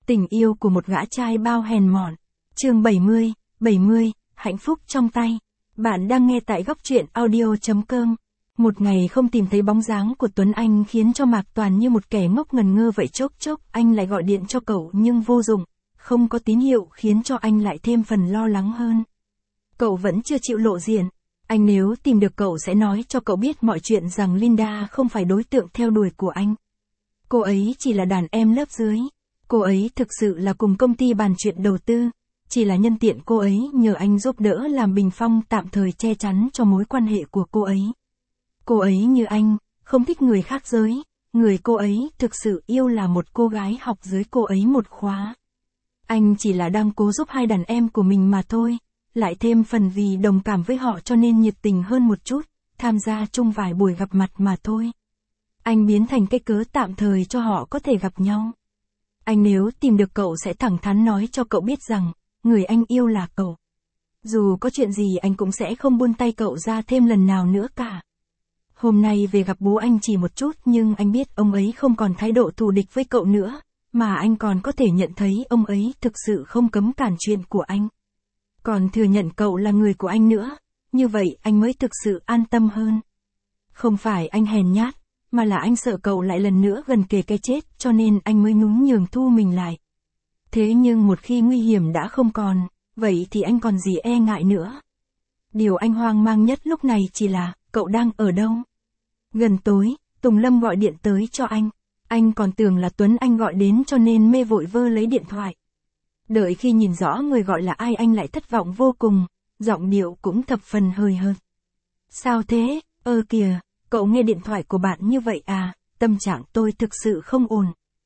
Tình yêu của một gã trai bao hèn mọn. Chương 70, hạnh phúc trong tay. Bạn đang nghe tại góc truyện audio.com. Một ngày không tìm thấy bóng dáng của Tuấn Anh khiến cho Mạc Toàn như một kẻ ngốc ngần ngơ vậy. Chốc chốc anh lại gọi điện cho cậu nhưng vô dụng, không có tín hiệu khiến cho anh lại thêm phần lo lắng hơn. Cậu vẫn chưa chịu lộ diện. Anh nếu tìm được cậu sẽ nói cho cậu biết mọi chuyện rằng Linda không phải đối tượng theo đuổi của anh. Cô ấy chỉ là đàn em lớp dưới. Cô ấy thực sự là cùng công ty bàn chuyện đầu tư. Chỉ là nhân tiện cô ấy nhờ anh giúp đỡ làm bình phong tạm thời che chắn cho mối quan hệ của cô ấy. Cô ấy như anh, không thích người khác giới. Người cô ấy thực sự yêu là một cô gái học dưới cô ấy một khóa. Anh chỉ là đang cố giúp hai đàn em của mình mà thôi. Lại thêm phần vì đồng cảm với họ cho nên nhiệt tình hơn một chút, tham gia chung vài buổi gặp mặt mà thôi. Anh biến thành cái cớ tạm thời cho họ có thể gặp nhau. Anh nếu tìm được cậu sẽ thẳng thắn nói cho cậu biết rằng, người anh yêu là cậu. Dù có chuyện gì anh cũng sẽ không buông tay cậu ra thêm lần nào nữa cả. Hôm nay về gặp bố anh chỉ một chút nhưng anh biết ông ấy không còn thái độ thù địch với cậu nữa, mà anh còn có thể nhận thấy ông ấy thực sự không cấm cản chuyện của anh. Còn thừa nhận cậu là người của anh nữa, như vậy anh mới thực sự an tâm hơn. Không phải anh hèn nhát, mà là anh sợ cậu lại lần nữa gần kề cái chết cho nên anh mới nhún nhường thu mình lại. Thế nhưng một khi nguy hiểm đã không còn, vậy thì anh còn gì e ngại nữa. Điều anh hoang mang nhất lúc này chỉ là, cậu đang ở đâu? Gần tối, Tùng Lâm gọi điện tới cho anh còn tưởng là Tuấn Anh gọi đến cho nên mê vội vơ lấy điện thoại. Đợi khi nhìn rõ người gọi là ai anh lại thất vọng vô cùng, giọng điệu cũng thập phần hời hợt. Sao thế, kìa, cậu nghe điện thoại của bạn như vậy à, tâm trạng tôi thực sự không ổn.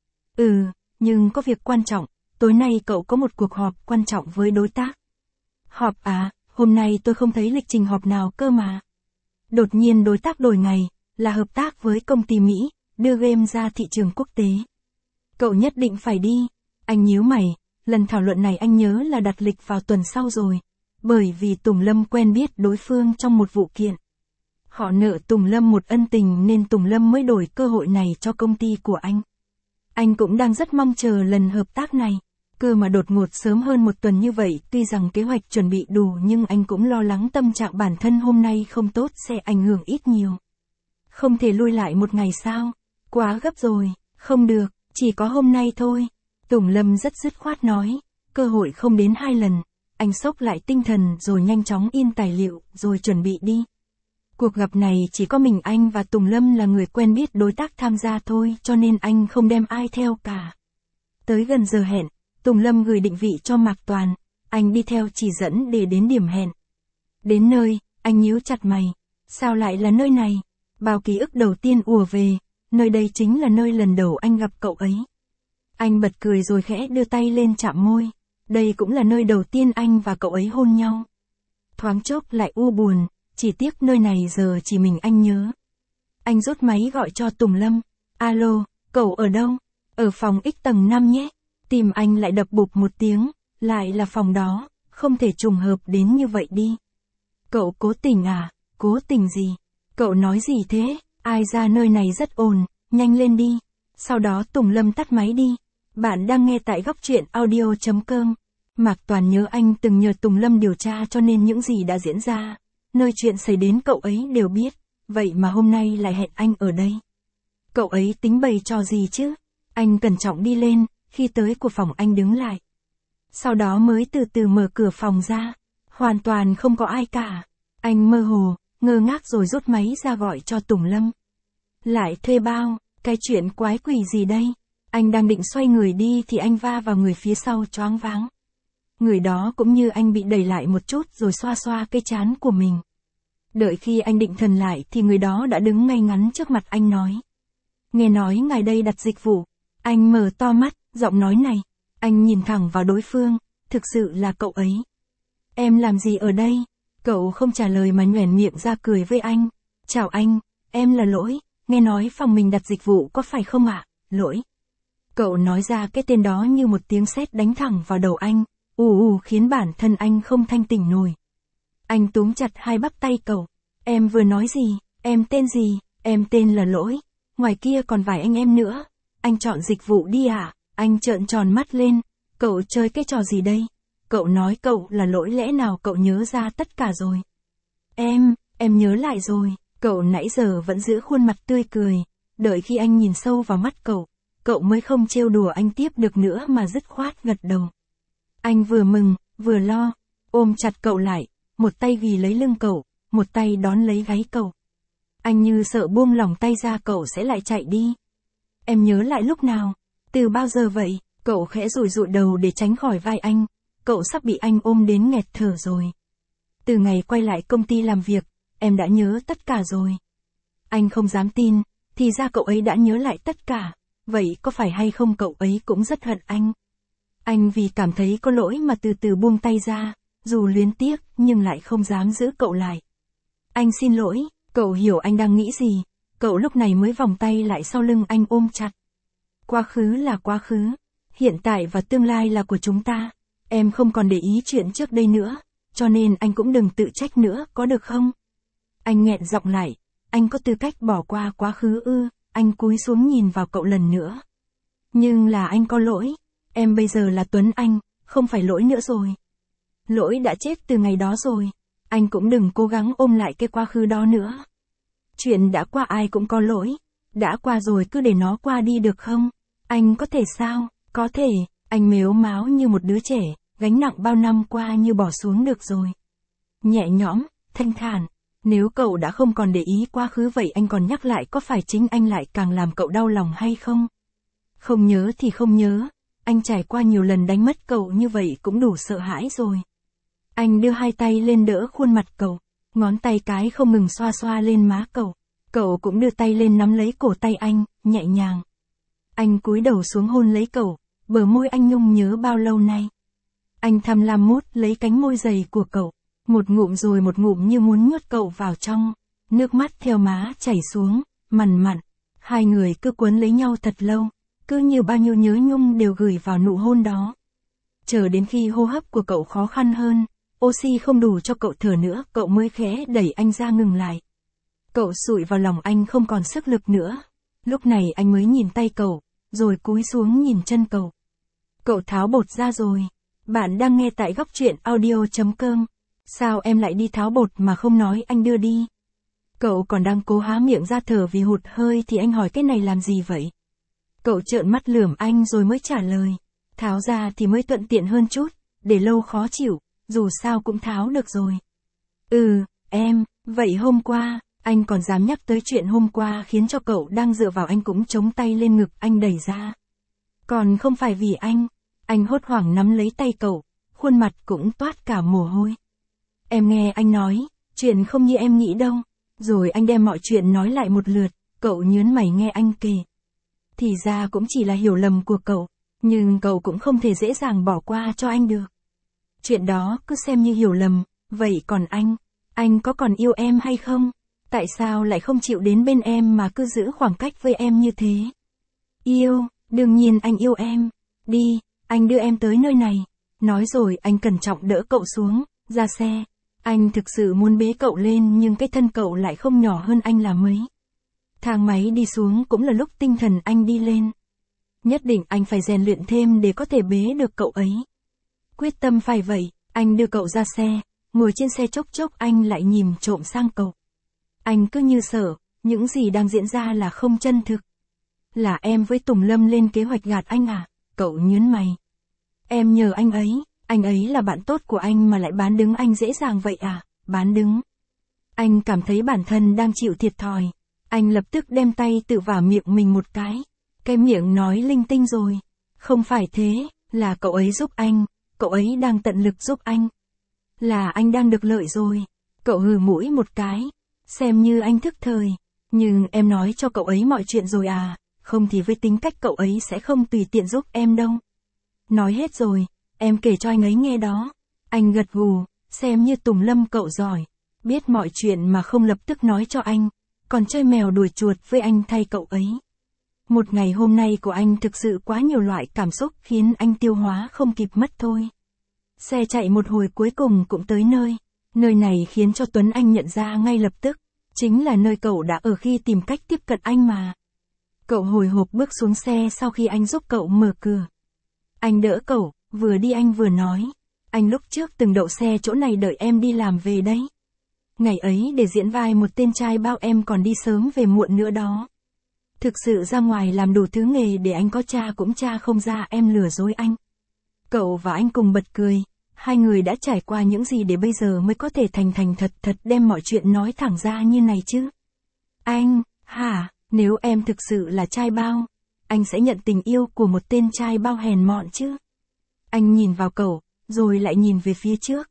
Nhưng có việc quan trọng, tối nay cậu có một cuộc họp quan trọng với đối tác. Họp à, hôm nay tôi không thấy lịch trình họp nào cơ mà. Đột nhiên đối tác đổi ngày, là hợp tác với công ty Mỹ, đưa game ra thị trường quốc tế. Cậu nhất định phải đi, anh nhíu mày. Lần thảo luận này anh nhớ là đặt lịch vào tuần sau rồi, bởi vì Tùng Lâm quen biết đối phương trong một vụ kiện. Họ nợ Tùng Lâm một ân tình nên Tùng Lâm mới đổi cơ hội này cho công ty của anh. Anh cũng đang rất mong chờ lần hợp tác này, cơ mà đột ngột sớm hơn một tuần như vậy. Tuy rằng kế hoạch chuẩn bị đủ nhưng anh cũng lo lắng tâm trạng bản thân hôm nay không tốt sẽ ảnh hưởng ít nhiều. Không thể lui lại một ngày sao? Quá gấp rồi, không được, chỉ có hôm nay thôi. Tùng Lâm rất dứt khoát nói, cơ hội không đến 2 lần, anh xốc lại tinh thần rồi nhanh chóng in tài liệu rồi chuẩn bị đi. Cuộc gặp này chỉ có mình anh và Tùng Lâm là người quen biết đối tác tham gia thôi cho nên anh không đem ai theo cả. Tới gần giờ hẹn, Tùng Lâm gửi định vị cho Mạc Toàn, anh đi theo chỉ dẫn để đến điểm hẹn. Đến nơi, anh nhíu chặt mày, sao lại là nơi này? Bao ký ức đầu tiên ùa về, nơi đây chính là nơi lần đầu anh gặp cậu ấy. Anh bật cười rồi khẽ đưa tay lên chạm môi. Đây cũng là nơi đầu tiên anh và cậu ấy hôn nhau. Thoáng chốc lại u buồn, chỉ tiếc nơi này giờ chỉ mình anh nhớ. Anh rút máy gọi cho Tùng Lâm. Alo, cậu ở đâu? Ở phòng X tầng 5 nhé. Tim anh lại đập bụp một tiếng, lại là phòng đó, không thể trùng hợp đến như vậy đi. Cậu cố tình à? Cố tình gì? Cậu nói gì thế? Ai ra nơi này rất ồn, nhanh lên đi. Sau đó Tùng Lâm tắt máy đi. Bạn đang nghe tại góc truyện audio.com. Mạc Toàn nhớ anh từng nhờ Tùng Lâm điều tra cho nên những gì đã diễn ra, nơi chuyện xảy đến cậu ấy đều biết, vậy mà hôm nay lại hẹn anh ở đây. Cậu ấy tính bày trò gì chứ? Anh cẩn trọng đi lên, khi tới của phòng anh đứng lại. Sau đó mới từ từ mở cửa phòng ra, hoàn toàn không có ai cả. Anh mơ hồ, ngơ ngác rồi rút máy ra gọi cho Tùng Lâm. Lại thuê bao, cái chuyện quái quỷ gì đây? Anh đang định xoay người đi thì anh va vào người phía sau choáng váng. Người đó cũng như anh bị đẩy lại một chút rồi xoa xoa cái trán của mình. Đợi khi anh định thần lại thì người đó đã đứng ngay ngắn trước mặt anh nói. Nghe nói ngài đây đặt dịch vụ. Anh mở to mắt, giọng nói này. Anh nhìn thẳng vào đối phương, thực sự là cậu ấy. Em làm gì ở đây? Cậu không trả lời mà nhoẻn miệng ra cười với anh. Chào anh, em là Lỗi, nghe nói phòng mình đặt dịch vụ có phải không ạ? Lỗi. Cậu nói ra cái tên đó như một tiếng sét đánh thẳng vào đầu anh, khiến bản thân anh không thanh tỉnh nổi. Anh túm chặt hai bắp tay cậu. Em vừa nói gì? Em tên gì? Em tên là Lỗi. Ngoài kia còn vài anh em nữa. Anh chọn dịch vụ đi à? Anh trợn tròn mắt lên, cậu chơi cái trò gì đây? Cậu nói cậu là lỗi, lẽ nào cậu nhớ ra tất cả rồi? Em nhớ lại rồi, cậu nãy giờ vẫn giữ khuôn mặt tươi cười, đợi khi anh nhìn sâu vào mắt cậu mới không trêu đùa anh tiếp được nữa mà dứt khoát gật đầu. Anh vừa mừng, vừa lo, ôm chặt cậu lại, một tay ghì lấy lưng cậu, một tay đón lấy gáy cậu. Anh như sợ buông lỏng tay ra cậu sẽ lại chạy đi. Em nhớ lại lúc nào? Từ bao giờ vậy? Cậu khẽ rụi rụi đầu để tránh khỏi vai anh, cậu sắp bị anh ôm đến nghẹt thở rồi. Từ ngày quay lại công ty làm việc, em đã nhớ tất cả rồi. Anh không dám tin, thì ra cậu ấy đã nhớ lại tất cả, vậy có phải hay không cậu ấy cũng rất hận anh? Anh vì cảm thấy có lỗi mà từ từ buông tay ra, dù luyến tiếc nhưng lại không dám giữ cậu lại. Anh xin lỗi, cậu hiểu anh đang nghĩ gì, cậu lúc này mới vòng tay lại sau lưng anh ôm chặt. Quá khứ là quá khứ, hiện tại và tương lai là của chúng ta, em không còn để ý chuyện trước đây nữa, cho nên anh cũng đừng tự trách nữa, có được không? Anh nghẹn giọng lại, anh có tư cách bỏ qua quá khứ ư? Anh cúi xuống nhìn vào cậu lần nữa. Nhưng là anh có lỗi, em bây giờ là Tuấn Anh, không phải Lỗi nữa rồi. Lỗi đã chết từ ngày đó rồi, anh cũng đừng cố gắng ôm lại cái quá khứ đó nữa. Chuyện đã qua ai cũng có lỗi, đã qua rồi cứ để nó qua đi được không? Anh có thể sao? Có thể, anh mếu máo như một đứa trẻ, gánh nặng bao năm qua như bỏ xuống được rồi. Nhẹ nhõm, thanh thản, nếu cậu đã không còn để ý quá khứ vậy anh còn nhắc lại có phải chính anh lại càng làm cậu đau lòng hay không? Không nhớ thì không nhớ, anh trải qua nhiều lần đánh mất cậu như vậy cũng đủ sợ hãi rồi. Anh đưa hai tay lên đỡ khuôn mặt cậu, ngón tay cái không ngừng xoa xoa lên má cậu cũng đưa tay lên nắm lấy cổ tay anh, nhẹ nhàng. Anh cúi đầu xuống hôn lấy cậu, bờ môi anh nhung nhớ bao lâu nay. Anh tham lam mút lấy cánh môi dày của cậu, một ngụm rồi một ngụm như muốn nuốt cậu vào trong, nước mắt theo má chảy xuống, mằn mặn. Hai người cứ quấn lấy nhau thật lâu, cứ như bao nhiêu nhớ nhung đều gửi vào nụ hôn đó. Chờ đến khi hô hấp của cậu khó khăn hơn, oxy không đủ cho cậu thở nữa, cậu mới khẽ đẩy anh ra ngừng lại. Cậu sụi vào lòng anh không còn sức lực nữa. Lúc này anh mới nhìn tay cậu, rồi cúi xuống nhìn chân cậu. Cậu tháo bột ra rồi. Bạn đang nghe tại góc truyện audio.com. Sao em lại đi tháo bột mà không nói anh đưa đi? Cậu còn đang cố há miệng ra thở vì hụt hơi thì anh hỏi cái này làm gì vậy? Cậu trợn mắt lườm anh rồi mới trả lời. Tháo ra thì mới thuận tiện hơn chút, để lâu khó chịu, dù sao cũng tháo được rồi. Vậy hôm qua, anh còn dám nhắc tới chuyện hôm qua khiến cho cậu đang dựa vào anh cũng chống tay lên ngực anh đẩy ra. Còn không phải vì anh hốt hoảng nắm lấy tay cậu, khuôn mặt cũng toát cả mồ hôi. Em nghe anh nói, chuyện không như em nghĩ đâu. Rồi anh đem mọi chuyện nói lại một lượt, cậu nhớn mày nghe anh kể. Thì ra cũng chỉ là hiểu lầm của cậu, nhưng cậu cũng không thể dễ dàng bỏ qua cho anh được. Chuyện đó cứ xem như hiểu lầm, vậy còn anh có còn yêu em hay không? Tại sao lại không chịu đến bên em mà cứ giữ khoảng cách với em như thế? Yêu, đương nhiên anh yêu em. Đi, anh đưa em tới nơi này. Nói rồi anh cẩn trọng đỡ cậu xuống, ra xe. Anh thực sự muốn bế cậu lên nhưng cái thân cậu lại không nhỏ hơn anh là mấy. Thang máy đi xuống cũng là lúc tinh thần anh đi lên. Nhất định anh phải rèn luyện thêm để có thể bế được cậu ấy. Quyết tâm phải vậy, anh đưa cậu ra xe, ngồi trên xe chốc chốc anh lại nhìn trộm sang cậu. Anh cứ như sợ, những gì đang diễn ra là không chân thực. Là em với Tùng Lâm lên kế hoạch gạt anh à? Cậu nhớn mày. Em nhờ anh ấy là bạn tốt của anh mà lại bán đứng anh dễ dàng vậy à? Bán đứng. Anh cảm thấy bản thân đang chịu thiệt thòi. Anh lập tức đem tay tự vả miệng mình một cái miệng nói linh tinh rồi. Không phải thế, là cậu ấy giúp anh, cậu ấy đang tận lực giúp anh. Là anh đang được lợi rồi. Cậu hừ mũi một cái, xem như anh thức thời. Nhưng em nói cho cậu ấy mọi chuyện rồi à, không thì với tính cách cậu ấy sẽ không tùy tiện giúp em đâu. Nói hết rồi, em kể cho anh ấy nghe đó. Anh gật gù, xem như Tùng Lâm cậu giỏi, biết mọi chuyện mà không lập tức nói cho anh, còn chơi mèo đuổi chuột với anh thay cậu ấy. Một ngày hôm nay của anh thực sự quá nhiều loại cảm xúc khiến anh tiêu hóa không kịp mất thôi. Xe chạy một hồi cuối cùng cũng tới nơi. Nơi này khiến cho Tuấn Anh nhận ra ngay lập tức, chính là nơi cậu đã ở khi tìm cách tiếp cận anh mà. Cậu hồi hộp bước xuống xe sau khi anh giúp cậu mở cửa. Anh đỡ cậu, vừa đi anh vừa nói. Anh lúc trước từng đậu xe chỗ này đợi em đi làm về đấy. Ngày ấy để diễn vai một tên trai bao em còn đi sớm về muộn nữa đó. Thực sự ra ngoài làm đủ thứ nghề để anh có tra cũng tra không ra em lừa dối anh. Cậu và anh cùng bật cười. Hai người đã trải qua những gì để bây giờ mới có thể thành thật đem mọi chuyện nói thẳng ra như này chứ. Anh, hả, nếu em thực sự là trai bao, anh sẽ nhận tình yêu của một tên trai bao hèn mọn chứ. Anh nhìn vào cậu, rồi lại nhìn về phía trước.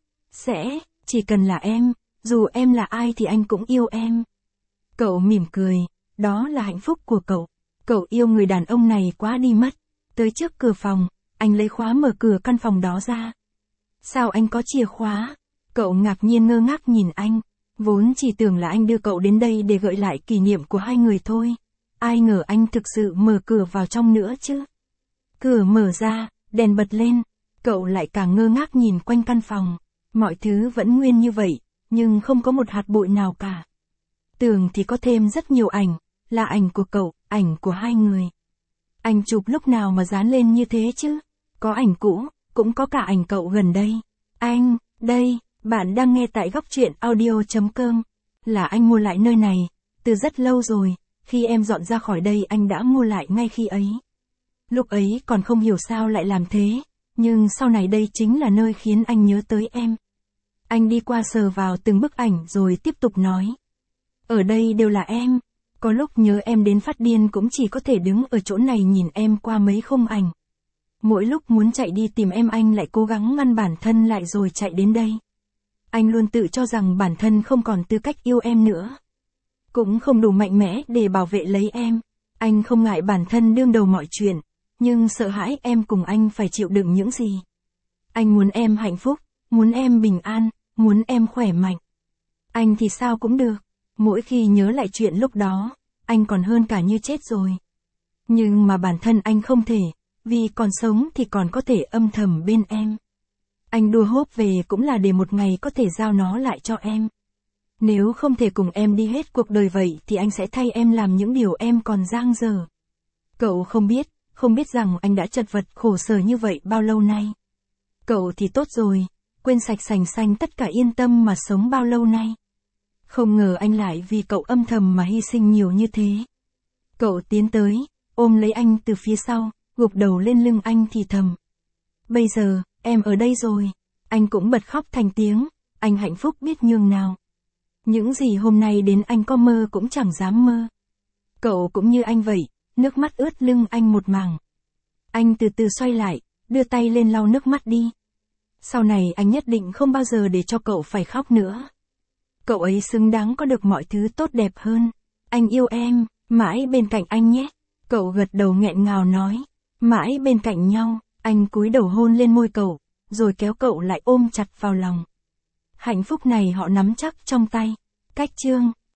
Chỉ cần là em, dù em là ai thì anh cũng yêu em. Cậu mỉm cười, đó là hạnh phúc của cậu. Cậu yêu người đàn ông này quá đi mất. Tới trước cửa phòng, anh lấy khóa mở cửa căn phòng đó ra. Sao anh có chìa khóa? Cậu ngạc nhiên ngơ ngác nhìn anh. Vốn chỉ tưởng là anh đưa cậu đến đây để gợi lại kỷ niệm của hai người thôi. Ai ngờ anh thực sự mở cửa vào trong nữa chứ. Cửa mở ra, đèn bật lên. Cậu lại càng ngơ ngác nhìn quanh căn phòng. Mọi thứ vẫn nguyên như vậy, nhưng không có một hạt bụi nào cả. Tường thì có thêm rất nhiều ảnh, là ảnh của cậu, ảnh của hai người. Anh chụp lúc nào mà dán lên như thế chứ? Có ảnh cũ, cũng có cả ảnh cậu gần đây. Anh, đây, bạn đang nghe tại góc truyện audio.com. Là anh mua lại nơi này, từ rất lâu rồi, khi em dọn ra khỏi đây anh đã mua lại ngay khi ấy. Lúc ấy còn không hiểu sao lại làm thế, nhưng sau này đây chính là nơi khiến anh nhớ tới em. Anh đi qua sờ vào từng bức ảnh rồi tiếp tục nói. Ở đây đều là em, có lúc nhớ em đến phát điên cũng chỉ có thể đứng ở chỗ này nhìn em qua mấy khung ảnh. Mỗi lúc muốn chạy đi tìm em anh lại cố gắng ngăn bản thân lại rồi chạy đến đây. Anh luôn tự cho rằng bản thân không còn tư cách yêu em nữa. Cũng không đủ mạnh mẽ để bảo vệ lấy em. Anh không ngại bản thân đương đầu mọi chuyện, nhưng sợ hãi em cùng anh phải chịu đựng những gì. Anh muốn em hạnh phúc, muốn em bình an, muốn em khỏe mạnh. Anh thì sao cũng được. Mỗi khi nhớ lại chuyện lúc đó, anh còn hơn cả như chết rồi. Nhưng mà bản thân anh không thể, vì còn sống thì còn có thể âm thầm bên em. Anh đua hốp về cũng là để một ngày có thể giao nó lại cho em. Nếu không thể cùng em đi hết cuộc đời vậy thì anh sẽ thay em làm những điều em còn dang dở. Cậu không biết rằng anh đã chật vật khổ sở như vậy bao lâu nay. Cậu thì tốt rồi, quên sạch sành xanh tất cả yên tâm mà sống bao lâu nay. Không ngờ anh lại vì cậu âm thầm mà hy sinh nhiều như thế. Cậu tiến tới, ôm lấy anh từ phía sau, gục đầu lên lưng anh thì thầm. Bây giờ, em ở đây rồi. Anh cũng bật khóc thành tiếng, anh hạnh phúc biết nhường nào. Những gì hôm nay đến anh có mơ cũng chẳng dám mơ. Cậu cũng như anh vậy, nước mắt ướt lưng anh một mảng. Anh từ từ xoay lại, đưa tay lên lau nước mắt đi. Sau này anh nhất định không bao giờ để cho cậu phải khóc nữa. Cậu ấy xứng đáng có được mọi thứ tốt đẹp hơn. Anh yêu em, mãi bên cạnh anh nhé. Cậu gật đầu nghẹn ngào nói. Mãi bên cạnh nhau, anh cúi đầu hôn lên môi cậu, rồi kéo cậu lại ôm chặt vào lòng. Hạnh phúc này họ nắm chắc trong tay. Cách chương